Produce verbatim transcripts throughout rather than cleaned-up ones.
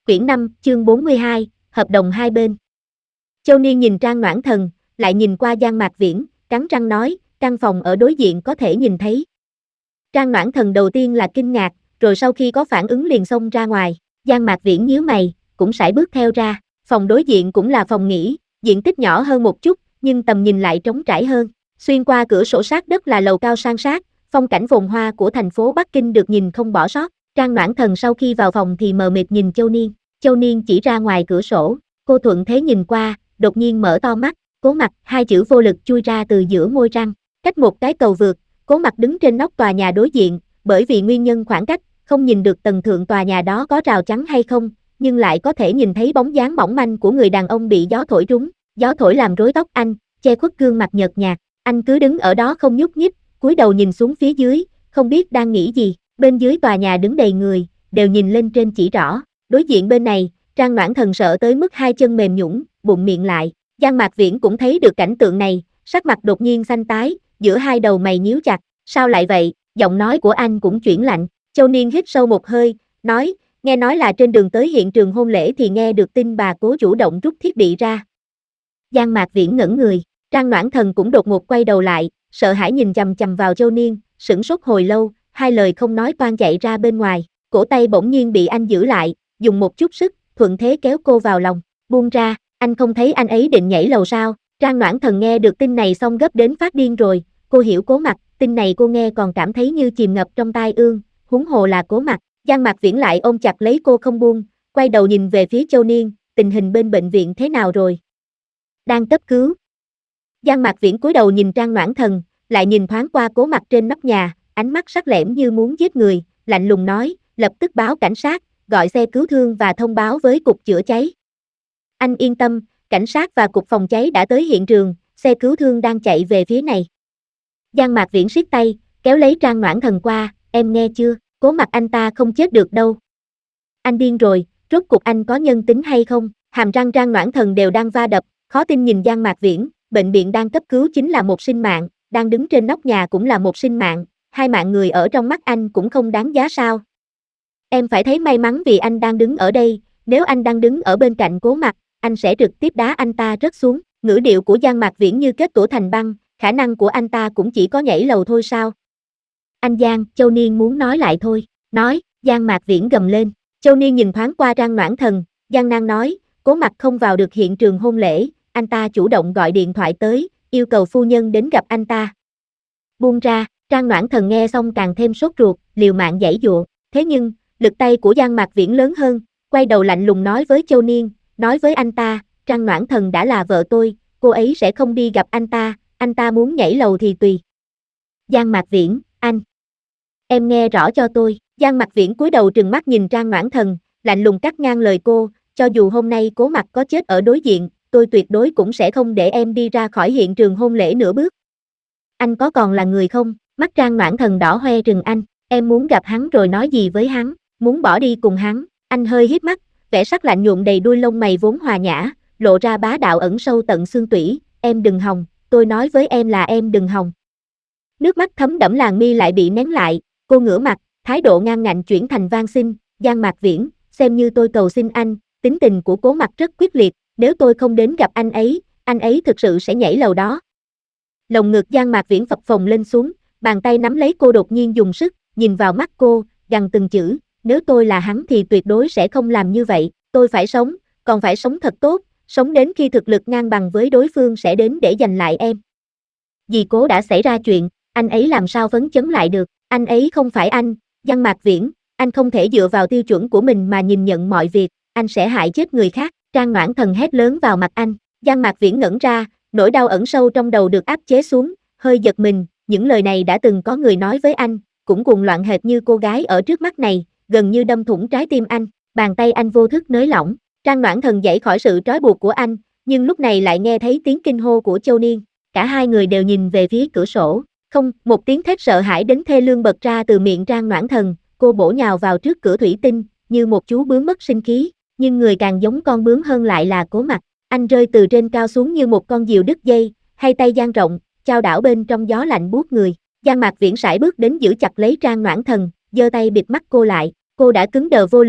Quyển năm, chương bốn mươi hai, hợp đồng hai bên. Châu Niên nhìn Trang Noãn Thần, lại nhìn qua Giang Mạc Viễn, cắn răng nói, căn phòng ở đối diện có thể nhìn thấy. Trang Noãn Thần đầu tiên là kinh ngạc, rồi sau khi có phản ứng liền xông ra ngoài. Giang Mạc Viễn nhíu mày, cũng sải bước theo ra. Phòng đối diện cũng là phòng nghỉ, diện tích nhỏ hơn một chút, nhưng tầm nhìn lại trống trải hơn. Xuyên qua cửa sổ sát đất là lầu cao san sát, phong cảnh phồn hoa của thành phố Bắc Kinh được nhìn không bỏ sót. Trang Noãn Thần sau khi vào phòng thì mờ mịt nhìn Châu Niên. Châu Niên chỉ ra ngoài cửa sổ, cô thuận thế nhìn qua, đột nhiên mở to mắt, Cố Mặc, hai chữ vô lực chui ra từ giữa môi răng. Cách một cái cầu vượt, Cố Mặc đứng trên nóc tòa nhà đối diện, bởi vì nguyên nhân khoảng cách, không nhìn được tầng thượng tòa nhà đó có rào chắn hay không, nhưng lại có thể nhìn thấy bóng dáng mỏng manh của người đàn ông bị gió thổi trúng. Gió thổi làm rối tóc anh, che khuất gương mặt nhợt nhạt. Anh cứ đứng ở đó không nhúc nhích, cúi đầu nhìn xuống phía dưới, không biết đang nghĩ gì. Bên dưới tòa nhà đứng đầy người, đều nhìn lên trên chỉ rõ. Đối diện bên này, Trang Noãn Thần sợ tới mức hai chân mềm nhũn, bụng miệng lại. Giang Mạc Viễn cũng thấy được cảnh tượng này, sắc mặt đột nhiên xanh tái, giữa hai đầu mày nhíu chặt. Sao lại vậy? Giọng nói của anh cũng chuyển lạnh. Châu Niên hít sâu một hơi, nói, nghe nói là trên đường tới hiện trường hôn lễ thì nghe được tin bà Cố chủ động rút thiết bị ra. Giang Mạc Viễn ngẩn người, Trang Noãn Thần cũng đột ngột quay đầu lại, sợ hãi nhìn chằm chằm vào Châu Niên, sửng sốt hồi lâu, hai lời không nói toan chạy ra bên ngoài. Cổ tay bỗng nhiên bị anh giữ lại, dùng một chút sức, thuận thế kéo cô vào lòng. Buông ra, anh không thấy anh ấy định nhảy lầu sao? Trang Noãn Thần nghe được tin này xong gấp đến phát điên rồi. Cô hiểu Cố Mặc, tin này cô nghe còn cảm thấy như chìm ngập trong tai ương, huống hồ là Cố Mặc. Giang Mạc Viễn lại ôm chặt lấy cô không buông, quay đầu nhìn về phía Châu Niên, tình hình bên bệnh viện thế nào rồi? Đang cấp cứu. Giang Mạc Viễn cúi đầu nhìn Trang Noãn Thần, lại nhìn thoáng qua Cố Mặc trên nóc nhà, ánh mắt sắc lẻm như muốn giết người, lạnh lùng nói, lập tức báo cảnh sát, gọi xe cứu thương và thông báo với cục chữa cháy. Anh yên tâm, cảnh sát và cục phòng cháy đã tới hiện trường, xe cứu thương đang chạy về phía này. Giang Mạc Viễn siết tay, kéo lấy Trang Noãn Thần qua, em nghe chưa, Cố Mặc anh ta không chết được đâu. Anh điên rồi, rốt cuộc anh có nhân tính hay không? Hàm răng Trang Noãn Thần đều đang va đập, khó tin nhìn Giang Mạc Viễn, bệnh viện đang cấp cứu chính là một sinh mạng, đang đứng trên nóc nhà cũng là một sinh mạng, hai mạng người ở trong mắt anh cũng không đáng giá sao? Em phải thấy may mắn vì anh đang đứng ở đây, nếu anh đang đứng ở bên cạnh Cố Mặc, anh sẽ trực tiếp đá anh ta rớt xuống. Ngữ điệu của Giang Mạc Viễn như kết tủa thành băng, khả năng của anh ta cũng chỉ có nhảy lầu thôi sao? Anh Giang, Châu Niên muốn nói lại thôi, nói, Giang Mạc Viễn gầm lên. Châu Niên nhìn thoáng qua Trang Noãn Thần, Giang nan nói, Cố Mặc không vào được hiện trường hôn lễ, anh ta chủ động gọi điện thoại tới, yêu cầu phu nhân đến gặp anh ta. Buông ra, Trang Noãn Thần nghe xong càng thêm sốt ruột, liều mạng giãy giụa, thế nhưng, lực tay của Giang Mạc Viễn lớn hơn, quay đầu lạnh lùng nói với Châu Niên, nói với anh ta, Trang Noãn Thần đã là vợ tôi, cô ấy sẽ không đi gặp anh ta, anh ta muốn nhảy lầu thì tùy. Giang Mạc Viễn, anh. Em nghe rõ cho tôi. Giang Mạc Viễn cúi đầu trừng mắt nhìn Trang Noãn Thần, lạnh lùng cắt ngang lời cô, cho dù hôm nay Cố Mặc có chết ở đối diện, tôi tuyệt đối cũng sẽ không để em đi ra khỏi hiện trường hôn lễ nửa bước. Anh có còn là người không? Mắt Trang Noãn Thần đỏ hoe trừng anh, em muốn gặp hắn rồi nói gì với hắn, muốn bỏ đi cùng hắn. Anh hơi híp mắt, vẻ sắc lạnh nhuộm đầy đuôi lông mày vốn hòa nhã, lộ ra bá đạo ẩn sâu tận xương tủy, em đừng hòng, tôi nói với em là em đừng hòng. Nước mắt thấm đẫm làn mi lại bị nén lại, cô ngửa mặt, thái độ ngang ngạnh chuyển thành van xin, Giang Mạc Viễn, xem như tôi cầu xin anh, tính tình của Cố Mặc rất quyết liệt, nếu tôi không đến gặp anh ấy, anh ấy thực sự sẽ nhảy lầu đó. Lồng ngực Giang Mạc Viễn phập phồng lên xuống, bàn tay nắm lấy cô đột nhiên dùng sức, nhìn vào mắt cô, gằn từng chữ, nếu tôi là hắn thì tuyệt đối sẽ không làm như vậy, tôi phải sống, còn phải sống thật tốt, sống đến khi thực lực ngang bằng với đối phương sẽ đến để giành lại em. Vì Cố đã xảy ra chuyện, anh ấy làm sao phấn chấn lại được, anh ấy không phải anh, Giang Mạc Viễn, anh không thể dựa vào tiêu chuẩn của mình mà nhìn nhận mọi việc, anh sẽ hại chết người khác. Trang Noãn Thần hét lớn vào mặt anh, Giang Mạc Viễn ngẩn ra, nỗi đau ẩn sâu trong đầu được áp chế xuống, hơi giật mình, những lời này đã từng có người nói với anh, cũng cuồng loạn hệt như cô gái ở trước mắt này, gần như đâm thủng trái tim anh, bàn tay anh vô thức nới lỏng, Trang Noãn Thần dậy khỏi sự trói buộc của anh, nhưng lúc này lại nghe thấy tiếng kinh hô của Châu Niên, cả hai người đều nhìn về phía cửa sổ, không, một tiếng thét sợ hãi đến thê lương bật ra từ miệng Trang Noãn Thần, cô bổ nhào vào trước cửa thủy tinh, như một chú bướm mất sinh khí, nhưng người càng giống con bướm hơn lại là Cố Mặc, anh rơi từ trên cao xuống như một con diều đứt dây, hai tay dang rộng, chao đảo bên trong gió lạnh buốt người, Giang Mạc Viễn sải bước đến giữ chặt lấy Trang Noãn Thần, giơ tay bịt mắt cô lại, cô đã cứng đờ vô lực,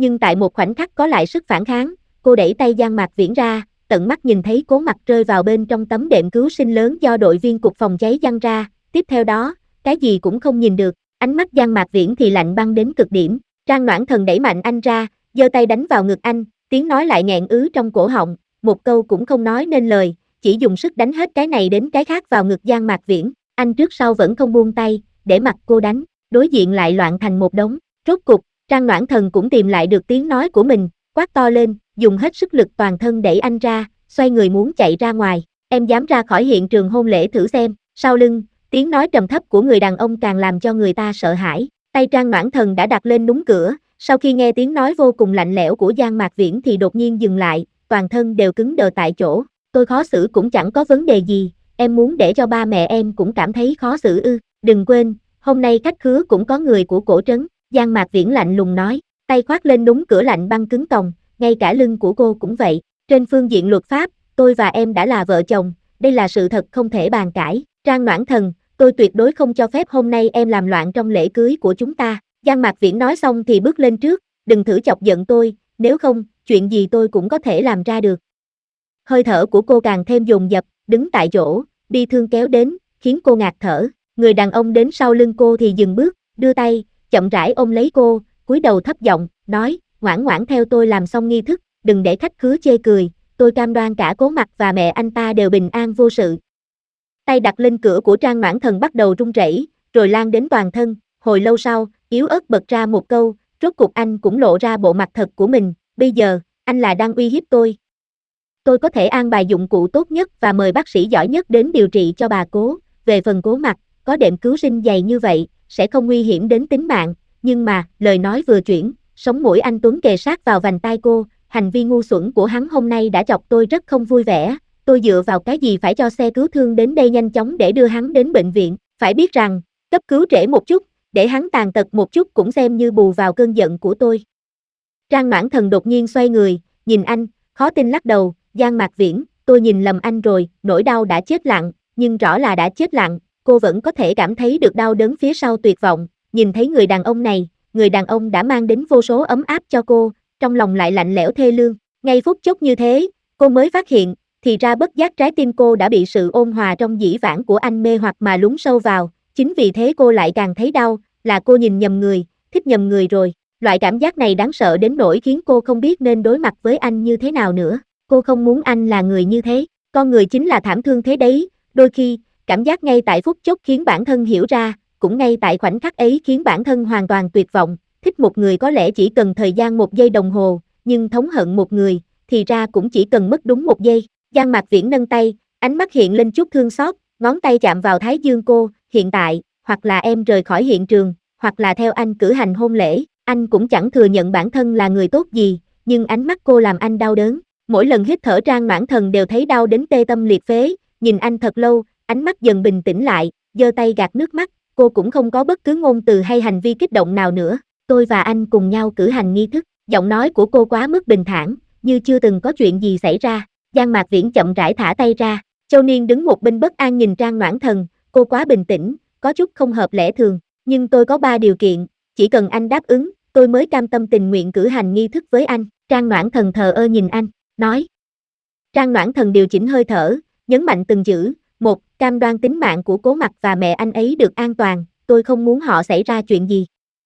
nhưng tại một khoảnh khắc có lại sức phản kháng, cô đẩy tay Giang Mạc Viễn ra, tận mắt nhìn thấy Cố Mặc rơi vào bên trong tấm đệm cứu sinh lớn do đội viên cục phòng cháy giăng ra, tiếp theo đó, cái gì cũng không nhìn được, ánh mắt Giang Mạc Viễn thì lạnh băng đến cực điểm. Trang Noãn Thần đẩy mạnh anh ra, giơ tay đánh vào ngực anh, tiếng nói lại nghẹn ứ trong cổ họng, một câu cũng không nói nên lời, chỉ dùng sức đánh hết cái này đến cái khác vào ngực Giang Mạc Viễn, anh trước sau vẫn không buông tay, để mặc cô đánh, đối diện lại loạn thành một đống. Rốt cục, Trang Noãn Thần cũng tìm lại được tiếng nói của mình, quát to lên, dùng hết sức lực toàn thân đẩy anh ra, xoay người muốn chạy ra ngoài. Em dám ra khỏi hiện trường hôn lễ thử xem. Sau lưng, tiếng nói trầm thấp của người đàn ông càng làm cho người ta sợ hãi. Tay Trang Noãn Thần đã đặt lên núm cửa, sau khi nghe tiếng nói vô cùng lạnh lẽo của Giang Mạc Viễn thì đột nhiên dừng lại, toàn thân đều cứng đờ tại chỗ. Tôi khó xử cũng chẳng có vấn đề gì, em muốn để cho ba mẹ em cũng cảm thấy khó xử ư? Đừng quên, hôm nay khách khứa cũng có người của cổ trấn. Giang Mạc Viễn lạnh lùng nói, tay khoác lên núm cửa lạnh băng cứng còng, ngay cả lưng của cô cũng vậy. Trên phương diện luật pháp, tôi và em đã là vợ chồng, đây là sự thật không thể bàn cãi. Trang Noãn Thần, tôi tuyệt đối không cho phép hôm nay em làm loạn trong lễ cưới của chúng ta. Giang Mạc Viễn nói xong thì bước lên trước, đừng thử chọc giận tôi, nếu không, chuyện gì tôi cũng có thể làm ra được. Hơi thở của cô càng thêm dồn dập, đứng tại chỗ, bi thương kéo đến, khiến cô ngạt thở. Người đàn ông đến sau lưng cô thì dừng bước, đưa tay, chậm rãi ôm lấy cô, cúi đầu thấp giọng, nói, ngoãn ngoãn theo tôi làm xong nghi thức, đừng để khách khứa chê cười, tôi cam đoan cả Cố Mặc và mẹ anh ta đều bình an vô sự. Tay đặt lên cửa của Trang Noãn Thần bắt đầu run rẩy, rồi lan đến toàn thân, hồi lâu sau, yếu ớt bật ra một câu, rốt cuộc anh cũng lộ ra bộ mặt thật của mình, bây giờ, anh là đang uy hiếp tôi. Tôi có thể an bài dụng cụ tốt nhất và mời bác sĩ giỏi nhất đến điều trị cho bà Cố, về phần Cố Mặc, có đệm cứu sinh dày như vậy, sẽ không nguy hiểm đến tính mạng, nhưng mà, lời nói vừa chuyển, sống mũi anh Tuấn kề sát vào vành tai cô, hành vi ngu xuẩn của hắn hôm nay đã chọc tôi rất không vui vẻ, tôi dựa vào cái gì phải cho xe cứu thương đến đây nhanh chóng để đưa hắn đến bệnh viện, phải biết rằng, cấp cứu trễ một chút, để hắn tàn tật một chút cũng xem như bù vào cơn giận của tôi. Trang Noãn Thần đột nhiên xoay người, nhìn anh, khó tin lắc đầu, Giang Mạc Viễn, tôi nhìn lầm anh rồi, nỗi đau đã chết lặng, nhưng rõ là đã chết lặng, cô vẫn có thể cảm thấy được đau đớn phía sau tuyệt vọng, nhìn thấy người đàn ông này, người đàn ông đã mang đến vô số ấm áp cho cô, trong lòng lại lạnh lẽo thê lương, ngay phút chốc như thế, cô mới phát hiện, thì ra bất giác trái tim cô đã bị sự ôn hòa trong dĩ vãng của anh mê hoặc mà lún sâu vào, chính vì thế cô lại càng thấy đau, là cô nhìn nhầm người, thích nhầm người rồi, loại cảm giác này đáng sợ đến nỗi khiến cô không biết nên đối mặt với anh như thế nào nữa, cô không muốn anh là người như thế, con người chính là thảm thương thế đấy, đôi khi, cảm giác ngay tại phút chốc khiến bản thân hiểu ra, cũng ngay tại khoảnh khắc ấy khiến bản thân hoàn toàn tuyệt vọng, thích một người có lẽ chỉ cần thời gian một giây đồng hồ, nhưng thống hận một người, thì ra cũng chỉ cần mất đúng một giây. Giang Mạc Viễn nâng tay, ánh mắt hiện lên chút thương xót, ngón tay chạm vào thái dương cô, hiện tại, hoặc là em rời khỏi hiện trường, hoặc là theo anh cử hành hôn lễ, anh cũng chẳng thừa nhận bản thân là người tốt gì, nhưng ánh mắt cô làm anh đau đớn, mỗi lần hít thở Trang Noãn Thần đều thấy đau đến tê tâm liệt phế, nhìn anh thật lâu, ánh mắt dần bình tĩnh lại, giơ tay gạt nước mắt, cô cũng không có bất cứ ngôn từ hay hành vi kích động nào nữa, tôi và anh cùng nhau cử hành nghi thức, giọng nói của cô quá mức bình thản, như chưa từng có chuyện gì xảy ra. Giang Mạc Viễn chậm rãi thả tay ra, Châu Niên đứng một bên bất an nhìn Trang Noãn Thần, cô quá bình tĩnh, có chút không hợp lẽ thường, nhưng tôi có ba điều kiện, chỉ cần anh đáp ứng, tôi mới cam tâm tình nguyện cử hành nghi thức với anh. Trang Noãn Thần thờ ơ nhìn anh, nói. Trang Noãn Thần điều chỉnh hơi thở, nhấn mạnh từng chữ, một, cam đoan tính mạng của Cố Mặc và mẹ anh ấy được an toàn, tôi không muốn họ xảy ra chuyện gì.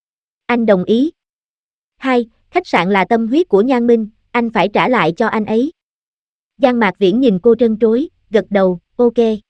Anh đồng ý. Hai, khách sạn là tâm huyết của Nhan Minh, anh phải trả lại cho anh ấy. Giang Mạc Viễn nhìn cô trân trối, gật đầu, ok.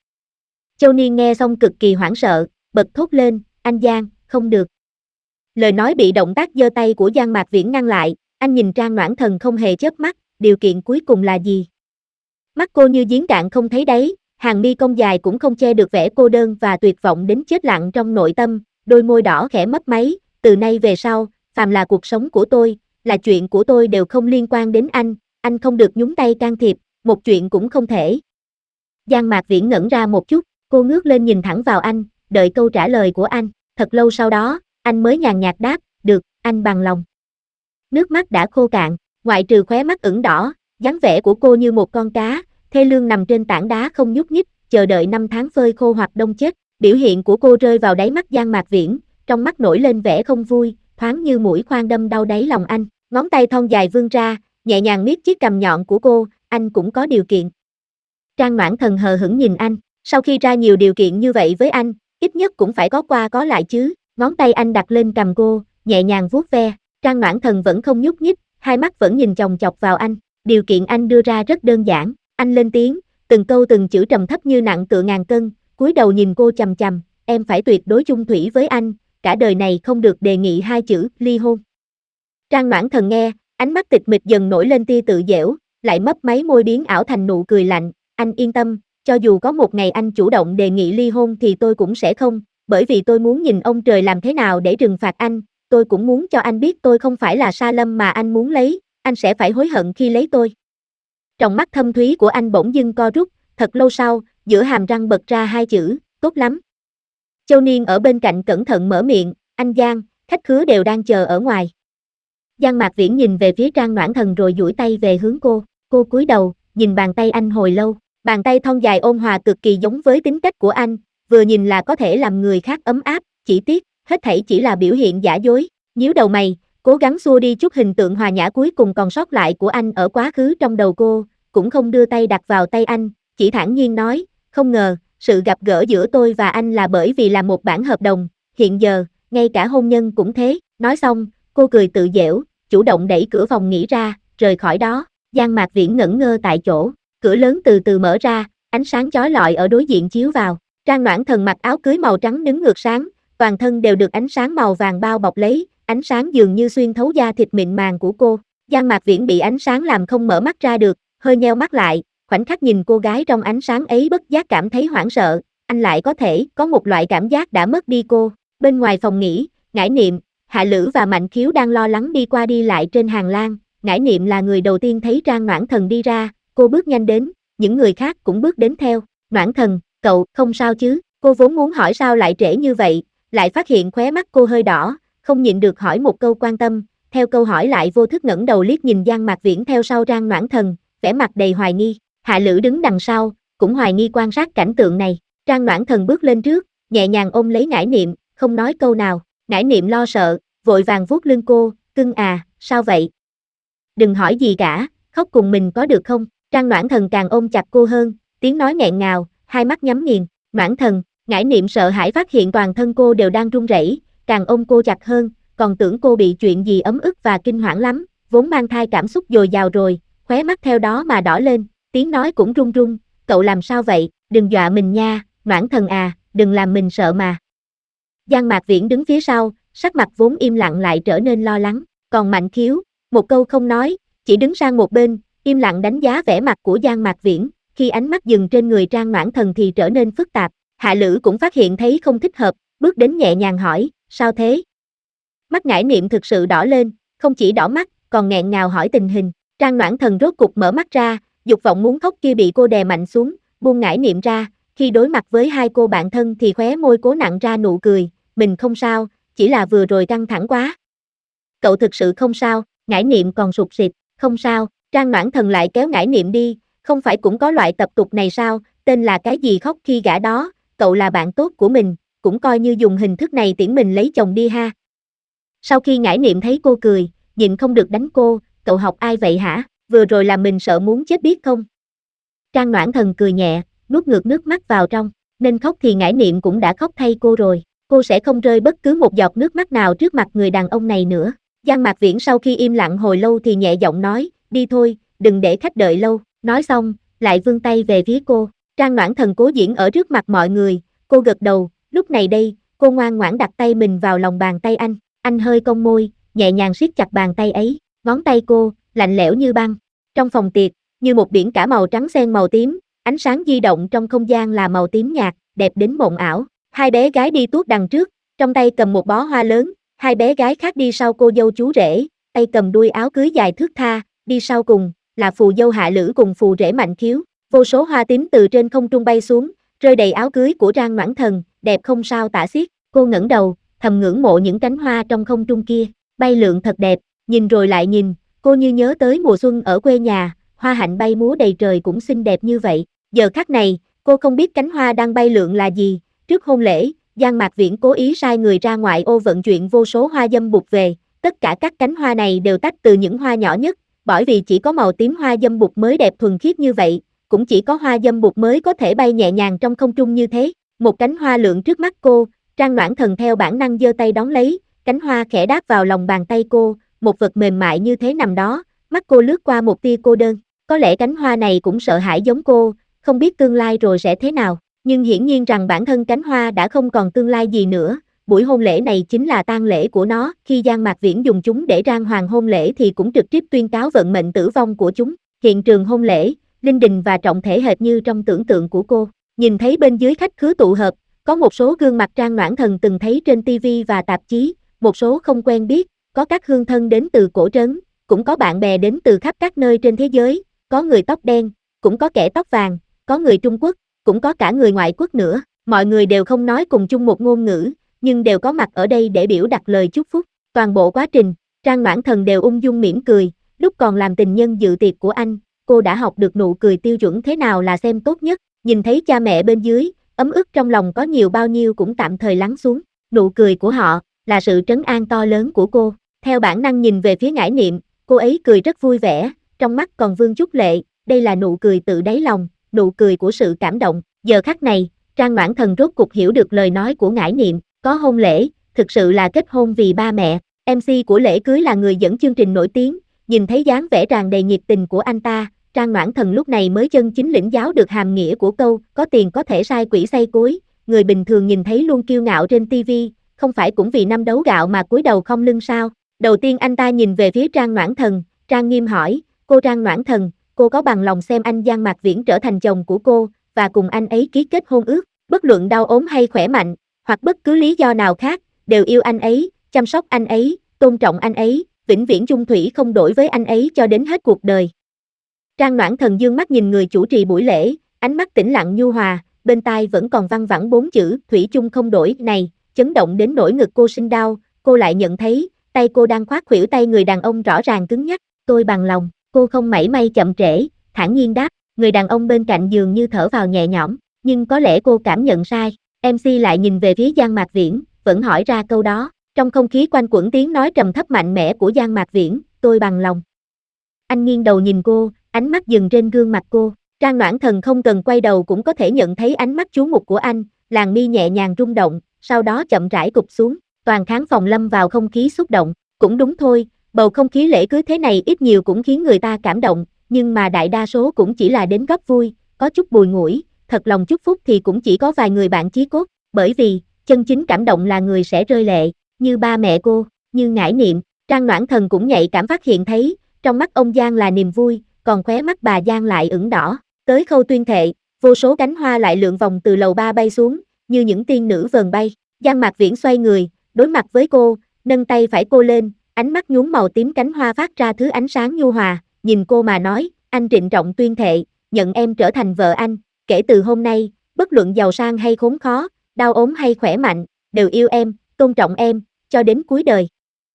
Châu Niên nghe xong cực kỳ hoảng sợ, bật thốt lên, anh Giang, không được. Lời nói bị động tác giơ tay của Giang Mạc Viễn ngăn lại, anh nhìn Trang Noãn Thần không hề chớp mắt, điều kiện cuối cùng là gì? Mắt cô như giếng cạn không thấy đáy, hàng mi cong dài cũng không che được vẻ cô đơn và tuyệt vọng đến chết lặng trong nội tâm, đôi môi đỏ khẽ mấp máy, từ nay về sau, phàm là cuộc sống của tôi, là chuyện của tôi đều không liên quan đến anh, anh không được nhúng tay can thiệp, một chuyện cũng không thể. Giang Mạc Viễn ngẩn ra một chút, cô ngước lên nhìn thẳng vào anh, đợi câu trả lời của anh, thật lâu sau đó, anh mới nhàn nhạt đáp, được, anh bằng lòng. Nước mắt đã khô cạn, ngoại trừ khóe mắt ửng đỏ, dáng vẻ của cô như một con cá, thê lương nằm trên tảng đá không nhúc nhích, chờ đợi năm tháng phơi khô hoặc đông chết. Biểu hiện của cô rơi vào đáy mắt Giang Mạc Viễn, trong mắt nổi lên vẻ không vui, thoáng như mũi khoan đâm đau đáy lòng anh. ngón tay thon dài vươn ra, nhẹ nhàng miết chiếc cằm nhọn của cô, anh cũng có điều kiện. Trang Noãn Thần hờ hững nhìn anh, sau khi ra nhiều điều kiện như vậy với anh, ít nhất cũng phải có qua có lại chứ, ngón tay anh đặt lên cằm cô, nhẹ nhàng vuốt ve, Trang Noãn Thần vẫn không nhúc nhích, hai mắt vẫn nhìn chòng chọc vào anh, điều kiện anh đưa ra rất đơn giản, anh lên tiếng, từng câu từng chữ trầm thấp như nặng tựa ngàn cân, cúi đầu nhìn cô chằm chằm, em phải tuyệt đối chung thủy với anh, cả đời này không được đề nghị hai chữ ly hôn. Trang Noãn Thần nghe, ánh mắt tịch mịch dần nổi lên tia tự dễu, lại mấp máy môi biến ảo thành nụ cười lạnh, anh yên tâm, cho dù có một ngày anh chủ động đề nghị ly hôn thì tôi cũng sẽ không, bởi vì tôi muốn nhìn ông trời làm thế nào để trừng phạt anh, tôi cũng muốn cho anh biết tôi không phải là Sa Lâm mà anh muốn lấy, anh sẽ phải hối hận khi lấy tôi. Trong mắt thâm thúy của anh bỗng dưng co rút, thật lâu sau, giữa hàm răng bật ra hai chữ, tốt lắm. Châu Niên ở bên cạnh cẩn thận mở miệng, anh Giang, khách khứa đều đang chờ ở ngoài. Giang Mạc Viễn nhìn về phía Trang Noãn Thần rồi duỗi tay về hướng cô, cô cúi đầu, nhìn bàn tay anh hồi lâu, bàn tay thon dài ôn hòa cực kỳ giống với tính cách của anh, vừa nhìn là có thể làm người khác ấm áp, chỉ tiếc, hết thảy chỉ là biểu hiện giả dối, nhíu đầu mày, cố gắng xua đi chút hình tượng hòa nhã cuối cùng còn sót lại của anh ở quá khứ trong đầu cô, cũng không đưa tay đặt vào tay anh, chỉ thản nhiên nói, không ngờ, sự gặp gỡ giữa tôi và anh là bởi vì là một bản hợp đồng, hiện giờ, ngay cả hôn nhân cũng thế, nói xong, cô cười tự giễu, chủ động đẩy cửa phòng nghỉ ra, rời khỏi đó, Giang Mạc Viễn ngẩn ngơ tại chỗ, cửa lớn từ từ mở ra, ánh sáng chói lọi ở đối diện chiếu vào, Trang Noãn Thần mặc áo cưới màu trắng đứng ngược sáng, toàn thân đều được ánh sáng màu vàng bao bọc lấy, ánh sáng dường như xuyên thấu da thịt mịn màng của cô, Giang Mạc Viễn bị ánh sáng làm không mở mắt ra được, hơi nheo mắt lại, khoảnh khắc nhìn cô gái trong ánh sáng ấy bất giác cảm thấy hoảng sợ, anh lại có thể có một loại cảm giác đã mất đi cô, bên ngoài phòng nghỉ, Ngải Niệm, Hạ Lữ và Mạnh Khiếu đang lo lắng đi qua đi lại trên hàng lang, Ngải Niệm là người đầu tiên thấy Trang Noãn Thần đi ra, cô bước nhanh đến, những người khác cũng bước đến theo, Noãn Thần, cậu, không sao chứ, cô vốn muốn hỏi sao lại trễ như vậy, lại phát hiện khóe mắt cô hơi đỏ, không nhịn được hỏi một câu quan tâm, theo câu hỏi lại vô thức ngẩng đầu liếc nhìn Giang Mạc Viễn theo sau Trang Noãn Thần, vẻ mặt đầy hoài nghi, Hạ Lữ đứng đằng sau, cũng hoài nghi quan sát cảnh tượng này, Trang Noãn Thần bước lên trước, nhẹ nhàng ôm lấy Ngải Niệm, không nói câu nào, Ngải Niệm lo sợ, vội vàng vuốt lưng cô, cưng à, sao vậy? Đừng hỏi gì cả, khóc cùng mình có được không? Trang Noãn Thần càng ôm chặt cô hơn, tiếng nói nghẹn ngào, hai mắt nhắm nghiền, Noãn Thần, Ngải Niệm sợ hãi phát hiện toàn thân cô đều đang run rẩy, càng ôm cô chặt hơn, còn tưởng cô bị chuyện gì ấm ức và kinh hoảng lắm, vốn mang thai cảm xúc dồi dào rồi, khóe mắt theo đó mà đỏ lên, tiếng nói cũng run run, cậu làm sao vậy, đừng dọa mình nha, Noãn Thần à, đừng làm mình sợ mà. Giang Mạc Viễn đứng phía sau, sắc mặt vốn im lặng lại trở nên lo lắng, còn Mạnh Khiếu, một câu không nói, chỉ đứng sang một bên, im lặng đánh giá vẻ mặt của Giang Mạc Viễn, khi ánh mắt dừng trên người Trang Noãn Thần thì trở nên phức tạp, Hạ Lữ cũng phát hiện thấy không thích hợp, bước đến nhẹ nhàng hỏi, sao thế? Mắt Ngải Niệm thực sự đỏ lên, không chỉ đỏ mắt, còn nghẹn ngào hỏi tình hình, Trang Noãn Thần rốt cục mở mắt ra, dục vọng muốn khóc kia bị cô đè mạnh xuống, buông Ngải Niệm ra, khi đối mặt với hai cô bạn thân thì khóe môi cố nặn ra nụ cười, mình không sao, chỉ là vừa rồi căng thẳng quá. Cậu thực sự không sao, Ngải Niệm còn sụt sịt, không sao, Trang Noãn Thần lại kéo Ngải Niệm đi, không phải cũng có loại tập tục này sao, tên là cái gì khóc khi gả đó, cậu là bạn tốt của mình, cũng coi như dùng hình thức này tiễn mình lấy chồng đi ha. Sau khi Ngải Niệm thấy cô cười, nhịn không được đánh cô, cậu học ai vậy hả, vừa rồi làm mình sợ muốn chết biết không? Trang Noãn Thần cười nhẹ, nuốt ngược nước mắt vào trong, nên khóc thì Ngải Niệm cũng đã khóc thay cô rồi, cô sẽ không rơi bất cứ một giọt nước mắt nào trước mặt người đàn ông này nữa. Giang Mạc Viễn sau khi im lặng hồi lâu thì nhẹ giọng nói, đi thôi, đừng để khách đợi lâu, nói xong, lại vươn tay về phía cô, Trang Noãn Thần cố diễn ở trước mặt mọi người, cô gật đầu, lúc này đây, cô ngoan ngoãn đặt tay mình vào lòng bàn tay anh, anh hơi cong môi, nhẹ nhàng siết chặt bàn tay ấy, ngón tay cô, lạnh lẽo như băng, trong phòng tiệc, như một biển cả màu trắng xen màu tím, ánh sáng di động trong không gian là màu tím nhạt, đẹp đến mộng ảo, hai bé gái đi tuốt đằng trước, trong tay cầm một bó hoa lớn, hai bé gái khác đi sau cô dâu chú rể, tay cầm đuôi áo cưới dài thướt tha, đi sau cùng, là phù dâu Hạ Lữ cùng phù rể Mạnh Khiếu, vô số hoa tím từ trên không trung bay xuống, rơi đầy áo cưới của Trang Noãn Thần, đẹp không sao tả xiết, cô ngẩng đầu, thầm ngưỡng mộ những cánh hoa trong không trung kia, bay lượn thật đẹp, nhìn rồi lại nhìn, cô như nhớ tới mùa xuân ở quê nhà, hoa hạnh bay múa đầy trời cũng xinh đẹp như vậy, giờ khắc này, cô không biết cánh hoa đang bay lượn là gì, trước hôn lễ, Giang Mạc Viễn cố ý sai người ra ngoại ô vận chuyển vô số hoa dâm bụt về, tất cả các cánh hoa này đều tách từ những hoa nhỏ nhất, bởi vì chỉ có màu tím hoa dâm bụt mới đẹp thuần khiết như vậy, cũng chỉ có hoa dâm bụt mới có thể bay nhẹ nhàng trong không trung như thế. Một cánh hoa lượn trước mắt cô, Trang Noãn Thần theo bản năng giơ tay đón lấy, cánh hoa khẽ đáp vào lòng bàn tay cô, một vật mềm mại như thế nằm đó, mắt cô lướt qua một tia cô đơn. Có lẽ cánh hoa này cũng sợ hãi giống cô, không biết tương lai rồi sẽ thế nào, nhưng hiển nhiên rằng bản thân cánh hoa đã không còn tương lai gì nữa. Buổi hôn lễ này chính là tang lễ của nó, khi Giang Mạc Viễn dùng chúng để rang hoàng hôn lễ thì cũng trực tiếp tuyên cáo vận mệnh tử vong của chúng. Hiện trường hôn lễ, linh đình và trọng thể hệt như trong tưởng tượng của cô. Nhìn thấy bên dưới khách khứa tụ hợp, có một số gương mặt Trang Noãn Thần từng thấy trên ti vi và tạp chí, một số không quen biết, có các hương thân đến từ cổ trấn, cũng có bạn bè đến từ khắp các nơi trên thế giới, có người tóc đen, cũng có kẻ tóc vàng, có người Trung Quốc, cũng có cả người ngoại quốc nữa. Mọi người đều không nói cùng chung một ngôn ngữ, nhưng đều có mặt ở đây để biểu đạt lời chúc phúc. Toàn bộ quá trình, Trang Noãn Thần đều ung dung mỉm cười, lúc còn làm tình nhân dự tiệc của anh, cô đã học được nụ cười tiêu chuẩn thế nào là xem tốt nhất. Nhìn thấy cha mẹ bên dưới, ấm ức trong lòng có nhiều bao nhiêu cũng tạm thời lắng xuống. Nụ cười của họ là sự trấn an to lớn của cô. Theo bản năng nhìn về phía Ngải Niệm, cô ấy cười rất vui vẻ, trong mắt còn vương chút lệ. Đây là nụ cười tự đáy lòng, nụ cười của sự cảm động. Giờ khắc này, Trang Noãn Thần rốt cục hiểu được lời nói của Ngải Niệm. Có hôn lễ, thực sự là kết hôn vì ba mẹ. em xê của lễ cưới là người dẫn chương trình nổi tiếng, nhìn thấy dáng vẻ tràn đầy nhiệt tình của anh ta, Trang Noãn Thần lúc này mới chân chính lĩnh giáo được hàm nghĩa của câu có tiền có thể sai quỷ xây cối. Người bình thường nhìn thấy luôn kiêu ngạo trên ti vi, không phải cũng vì năm đấu gạo mà cúi đầu không lưng sao? Đầu tiên anh ta nhìn về phía Trang Noãn Thần, Trang nghiêm hỏi, cô Trang Noãn Thần, cô có bằng lòng xem anh Giang Mạc Viễn trở thành chồng của cô, và cùng anh ấy ký kết hôn ước, bất luận đau ốm hay khỏe mạnh, hoặc bất cứ lý do nào khác, đều yêu anh ấy, chăm sóc anh ấy, tôn trọng anh ấy, vĩnh viễn chung thủy không đổi với anh ấy cho đến hết cuộc đời. Trang Noãn Thần dương mắt nhìn người chủ trì buổi lễ, ánh mắt tĩnh lặng nhu hòa, bên tai vẫn còn văng vẳng bốn chữ thủy chung không đổi này, chấn động đến nỗi ngực cô sinh đau. Cô lại nhận thấy, tay cô đang khoác khuỷu tay người đàn ông rõ ràng cứng nhắc. Tôi bằng lòng. Cô không mảy may chậm trễ, thản nhiên đáp. Người đàn ông bên cạnh dường như thở vào nhẹ nhõm, nhưng có lẽ cô cảm nhận sai. em xê lại nhìn về phía Giang Mạc Viễn, vẫn hỏi ra câu đó. Trong không khí quanh quẩn tiếng nói trầm thấp mạnh mẽ của Giang Mạc Viễn, tôi bằng lòng. Anh nghiêng đầu nhìn cô, ánh mắt dừng trên gương mặt cô. Trang Noãn Thần không cần quay đầu cũng có thể nhận thấy ánh mắt chú mục của anh, làn mi nhẹ nhàng rung động, sau đó chậm rãi cụp xuống. Toàn khán phòng lâm vào không khí xúc động. Cũng đúng thôi, bầu không khí lễ cưới thế này ít nhiều cũng khiến người ta cảm động, nhưng mà đại đa số cũng chỉ là đến góp vui, có chút bùi ngùi, thật lòng chúc phúc thì cũng chỉ có vài người bạn chí cốt, bởi vì, chân chính cảm động là người sẽ rơi lệ, như ba mẹ cô, như Ngải Niệm. Trang Noãn Thần cũng nhạy cảm phát hiện thấy, trong mắt ông Giang là niềm vui, còn khóe mắt bà Giang lại ửng đỏ. Tới khâu tuyên thệ, vô số cánh hoa lại lượn vòng từ lầu ba bay xuống, như những tiên nữ vờn bay. Giang Mạc Viễn xoay người, đối mặt với cô, nâng tay phải cô lên, ánh mắt nhuốm màu tím cánh hoa phát ra thứ ánh sáng nhu hòa, nhìn cô mà nói, anh trịnh trọng tuyên thệ, nhận em trở thành vợ anh, kể từ hôm nay, bất luận giàu sang hay khốn khó, đau ốm hay khỏe mạnh, đều yêu em, tôn trọng em, cho đến cuối đời.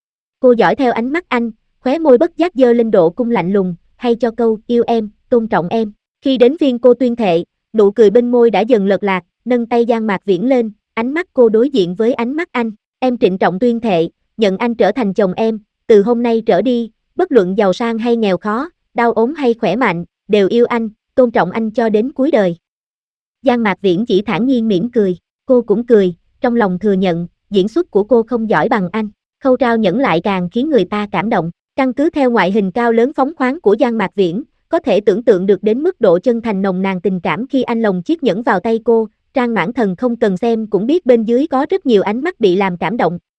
Cô dõi theo ánh mắt anh, khóe môi bất giác dơ lên độ cung lạnh lùng, hay cho câu yêu em, tôn trọng em. Khi đến phiên cô tuyên thệ, nụ cười bên môi đã dần lật lạc, nâng tay Giang Mạc Viễn lên, ánh mắt cô đối diện với ánh mắt anh, em trịnh trọng tuyên thệ, nhận anh trở thành chồng em, từ hôm nay trở đi, bất luận giàu sang hay nghèo khó, đau ốm hay khỏe mạnh, đều yêu anh, tôn trọng anh cho đến cuối đời. Giang Mạc Viễn chỉ thản nhiên mỉm cười, cô cũng cười, trong lòng thừa nhận, diễn xuất của cô không giỏi bằng anh. Khâu trao nhẫn lại càng khiến người ta cảm động, căn cứ theo ngoại hình cao lớn phóng khoáng của Giang Mạc Viễn, có thể tưởng tượng được đến mức độ chân thành nồng nàn tình cảm khi anh lồng chiếc nhẫn vào tay cô. Trang Noãn Thần không cần xem cũng biết bên dưới có rất nhiều ánh mắt bị làm cảm động,